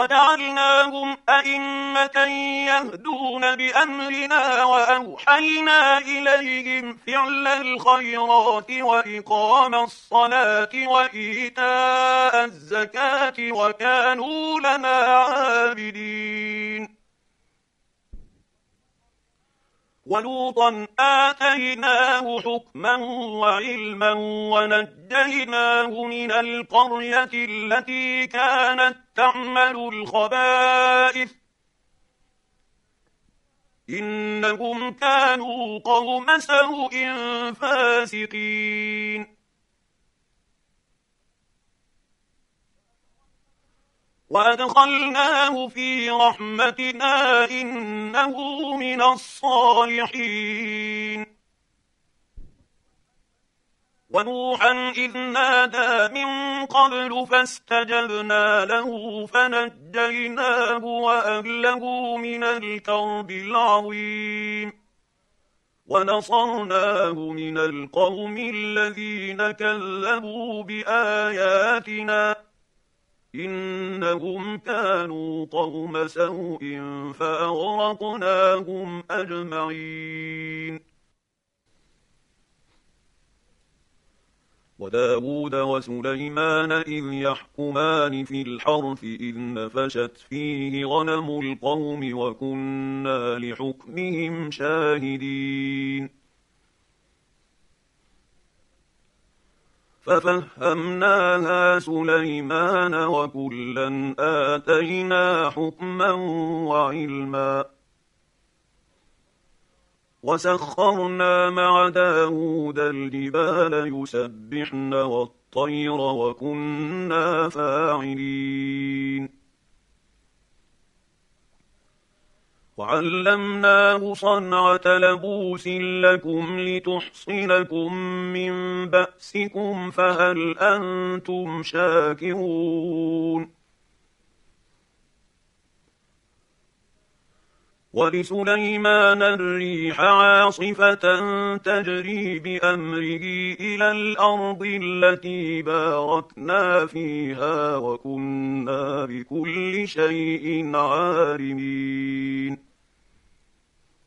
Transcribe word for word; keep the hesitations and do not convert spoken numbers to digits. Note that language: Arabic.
وجعلناهم أئمة يهدون بأمرنا وأوحينا إليهم فعل الخيرات وإقام الصلاة وإيتاء الزكاة وكانوا لنا عابدين. ولوطا آتيناه حكما وعلما ونجيناه من القرية التي كانت تعمل الخبائث إنهم كانوا قوم سوء فاسقين. وأدخلناه في رحمتنا إنه من الصالحين. ونوحا إذ نادى من قبل فاستجبنا له فنجيناه وأهله من الكرب العظيم ونصرناه من القوم الذين كذبوا بآياتنا إنهم كانوا قوم سوء فأغرقناهم أجمعين. وداود وسليمان إذ يحكمان في الحرث إذ نفشت فيه غنم القوم وكنا لحكمهم شاهدين. ففهمناها سليمان وكلا آتينا حكما وعلما وسخرنا مع داود الجبال يسبحن والطير وكنا فاعلين. وعلمناه صنعة لبوس لكم لتحصنكم من بأسكم فهل أنتم شاكرون. ولسليمان الريح عاصفة تجري بأمره إلى الأرض التي باركنا فيها وكنا بكل شيء عالمين.